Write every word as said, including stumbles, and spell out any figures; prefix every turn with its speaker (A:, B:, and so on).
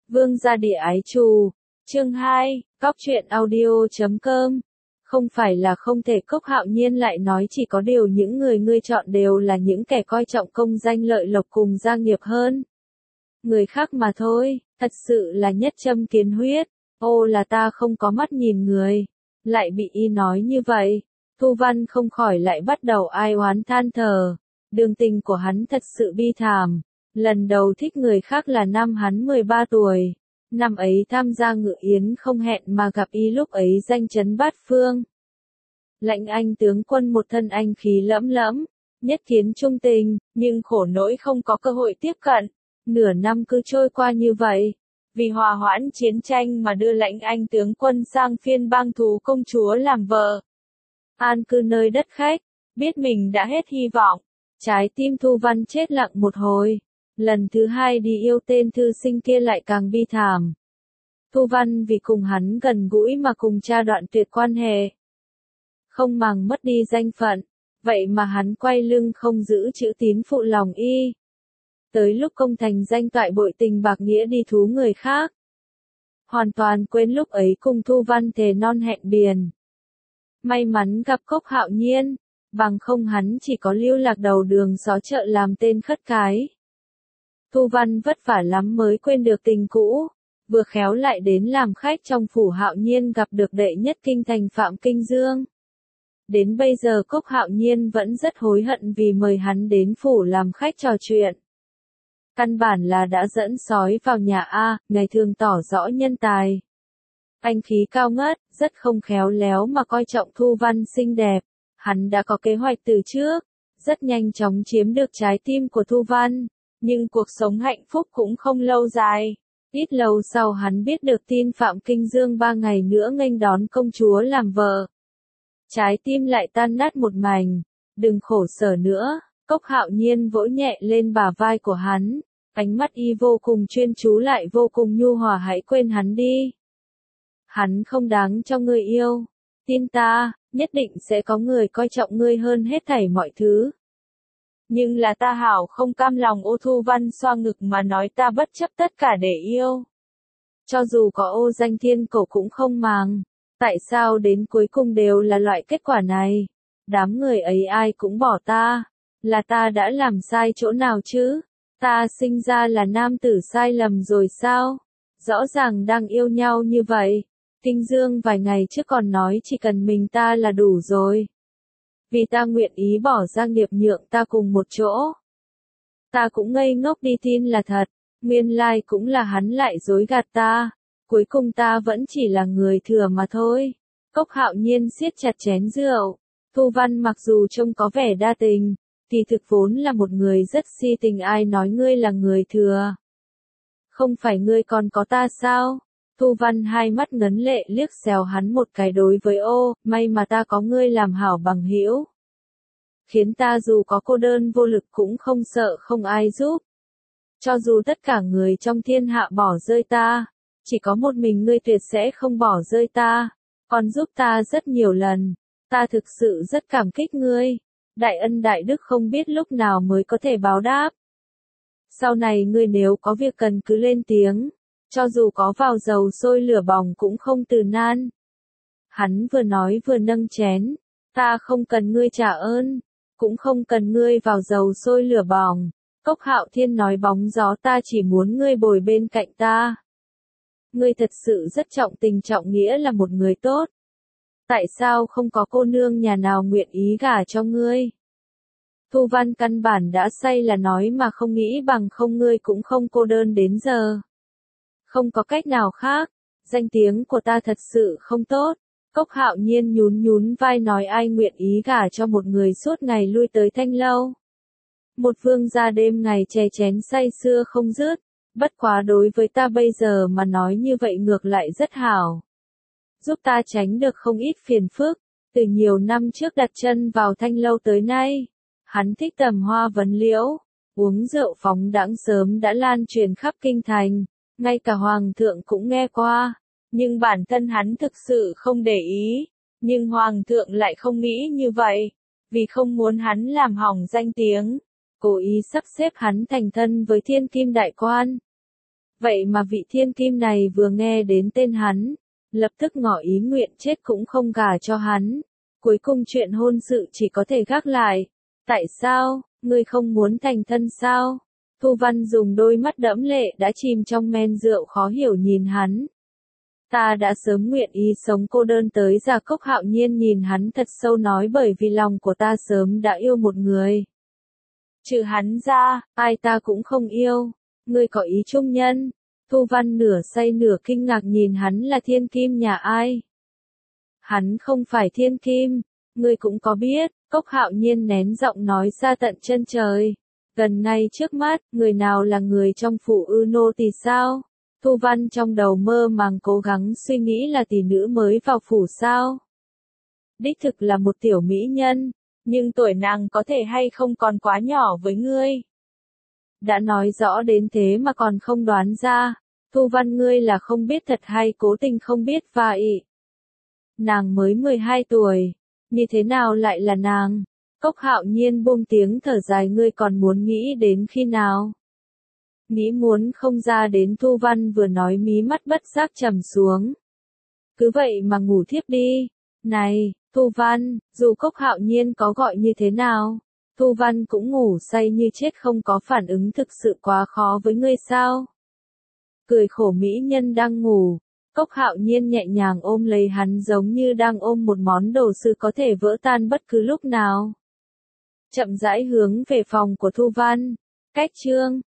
A: Vương gia địa ái trù, chương hai, cóc truyện audio chấm com. Không phải là không thể, Cốc Hạo Nhiên lại nói, chỉ có điều những người ngươi chọn đều là những kẻ coi trọng công danh lợi lộc cùng gia nghiệp hơn người khác mà thôi, thật sự là nhất châm kiến huyết. Ô là ta không có mắt nhìn người, lại bị y nói như vậy. Thu Văn không khỏi lại bắt đầu ai oán than thở, đường tình của hắn thật sự bi thảm. Lần đầu thích người khác là năm hắn mười ba tuổi, năm ấy tham gia ngự yến không hẹn mà gặp y, lúc ấy danh chấn bát phương. Lãnh Anh tướng quân một thân anh khí lẫm lẫm, nhất kiến trung tình, nhưng khổ nỗi không có cơ hội tiếp cận. Nửa năm cứ trôi qua như vậy, vì hòa hoãn chiến tranh mà đưa Lãnh Anh tướng quân sang phiên bang thú công chúa làm vợ. An cư nơi đất khách, biết mình đã hết hy vọng, trái tim Thu Văn chết lặng một hồi. Lần thứ hai đi yêu tên thư sinh kia lại càng bi thảm. Thu Văn vì cùng hắn gần gũi mà cùng cha đoạn tuyệt quan hệ. Không màng mất đi danh phận, vậy mà hắn quay lưng không giữ chữ tín phụ lòng y. Tới lúc công thành danh toại bội tình bạc nghĩa đi thú người khác. Hoàn toàn quên lúc ấy cùng Thu Văn thề non hẹn biển. May mắn gặp Cốc Hạo Nhiên, bằng không hắn chỉ có lưu lạc đầu đường xó chợ làm tên khất cái. Thu Văn vất vả lắm mới quên được tình cũ, vừa khéo lại đến làm khách trong phủ Hạo Nhiên, gặp được đệ nhất kinh thành Phạm Kinh Dương. Đến bây giờ Cốc Hạo Nhiên vẫn rất hối hận vì mời hắn đến phủ làm khách trò chuyện. Căn bản là đã dẫn sói vào nhà A, ngày thường tỏ rõ nhân tài. Anh khí cao ngất, rất không khéo léo mà coi trọng Thu Văn xinh đẹp. Hắn đã có kế hoạch từ trước, rất nhanh chóng chiếm được trái tim của Thu Văn. Nhưng cuộc sống hạnh phúc cũng không lâu dài. Ít lâu sau hắn biết được tin Phạm Kinh Dương ba ngày nữa nghênh đón công chúa làm vợ. Trái tim lại tan nát một mảnh. Đừng khổ sở nữa, Cốc Hạo Nhiên vỗ nhẹ lên bả vai của hắn. Ánh mắt y vô cùng chuyên chú lại vô cùng nhu hòa, hãy quên hắn đi. Hắn không đáng cho ngươi yêu. Tin ta, nhất định sẽ có người coi trọng ngươi hơn hết thảy mọi thứ. Nhưng là ta hảo không cam lòng. Ô Thu Văn xoa ngực mà nói, ta bất chấp tất cả để yêu. Cho dù có ô danh thiên cổ cũng không màng. Tại sao đến cuối cùng đều là loại kết quả này? Đám người ấy ai cũng bỏ ta. Là ta đã làm sai chỗ nào chứ? Ta sinh ra là nam tử sai lầm rồi sao? Rõ ràng đang yêu nhau như vậy. Kinh Dương vài ngày trước còn nói chỉ cần mình ta là đủ rồi. Vì ta nguyện ý bỏ ra nghiệp nhượng ta cùng một chỗ. Ta cũng ngây ngốc đi tin là thật, nguyên lai cũng là hắn lại dối gạt ta. Cuối cùng ta vẫn chỉ là người thừa mà thôi. Cốc Hạo Nhiên siết chặt chén rượu. Thu Văn mặc dù trông có vẻ đa tình, thì thực vốn là một người rất si tình. Ai nói ngươi là người thừa? Không phải ngươi còn có ta sao? Thu Văn hai mắt ngấn lệ liếc xéo hắn một cái, đối với ô, may mà ta có ngươi làm hảo bằng hữu. Khiến ta dù có cô đơn vô lực cũng không sợ không ai giúp. Cho dù tất cả người trong thiên hạ bỏ rơi ta, chỉ có một mình ngươi tuyệt sẽ không bỏ rơi ta, còn giúp ta rất nhiều lần. Ta thực sự rất cảm kích ngươi. Đại ân đại đức không biết lúc nào mới có thể báo đáp. Sau này ngươi nếu có việc cần cứ lên tiếng. Cho dù có vào dầu sôi lửa bỏng cũng không từ nan. Hắn vừa nói vừa nâng chén. Ta không cần ngươi trả ơn, cũng không cần ngươi vào dầu sôi lửa bỏng. Cốc Hạo Thiên nói bóng gió, ta chỉ muốn ngươi bồi bên cạnh ta. Ngươi thật sự rất trọng tình trọng nghĩa, là một người tốt. Tại sao không có cô nương nhà nào nguyện ý gả cho ngươi? Thu Văn căn bản đã say là nói mà không nghĩ bằng không ngươi cũng không cô đơn đến giờ. Không có cách nào khác, danh tiếng của ta thật sự không tốt. Cốc Hạo Nhiên nhún nhún vai nói, ai nguyện ý gả cho một người suốt ngày lui tới thanh lâu. Một vương gia đêm ngày chè chén say sưa không dứt. Bất quá đối với ta bây giờ mà nói như vậy ngược lại rất hảo. Giúp ta tránh được không ít phiền phức. Từ nhiều năm trước đặt chân vào thanh lâu tới nay, hắn thích tầm hoa vấn liễu, uống rượu phóng đãng sớm đã lan truyền khắp kinh thành. Ngay cả hoàng thượng cũng nghe qua, nhưng bản thân hắn thực sự không để ý. Nhưng hoàng thượng lại không nghĩ như vậy, vì không muốn hắn làm hỏng danh tiếng, cố ý sắp xếp hắn thành thân với thiên kim đại quan. Vậy mà vị thiên kim này vừa nghe đến tên hắn, lập tức ngỏ ý nguyện chết cũng không gả cho hắn. Cuối cùng chuyện hôn sự chỉ có thể gác lại. Tại sao, ngươi không muốn thành thân sao? Thu Văn dùng đôi mắt đẫm lệ đã chìm trong men rượu khó hiểu nhìn hắn. Ta đã sớm nguyện ý sống cô đơn tới già. Cốc Hạo Nhiên nhìn hắn thật sâu nói, bởi vì lòng của ta sớm đã yêu một người. Trừ hắn ra, ai ta cũng không yêu. Ngươi có ý trung nhân. Thu Văn nửa say nửa kinh ngạc nhìn hắn, là thiên kim nhà ai? Hắn không phải thiên kim, ngươi cũng có biết. Cốc Hạo Nhiên nén giọng nói ra tận chân trời. Gần ngay trước mắt, người nào là người trong phủ ư nô tỳ sao? Thu Văn trong đầu mơ màng cố gắng suy nghĩ, là tỷ nữ mới vào phủ sao? Đích thực là một tiểu mỹ nhân, nhưng tuổi nàng có thể hay không còn quá nhỏ với ngươi. Đã nói rõ đến thế mà còn không đoán ra. Thu Văn, ngươi là không biết thật hay cố tình không biết vậy? Nàng mới mười hai tuổi, như thế nào lại là nàng? Cốc Hạo Nhiên buông tiếng thở dài, ngươi còn muốn nghĩ đến khi nào? Nghĩ muốn không ra đến. Thu Văn vừa nói mí mắt bất giác trầm xuống. Cứ vậy mà ngủ thiếp đi. Này, Thu Văn, dù Cốc Hạo Nhiên có gọi như thế nào, Thu Văn cũng ngủ say như chết, không có phản ứng, thực sự quá khó với ngươi sao? Cười khổ mỹ nhân đang ngủ. Cốc Hạo Nhiên nhẹ nhàng ôm lấy hắn giống như đang ôm một món đồ sứ có thể vỡ tan bất cứ lúc nào. Chậm rãi hướng về phòng của Thu Văn. Cách chương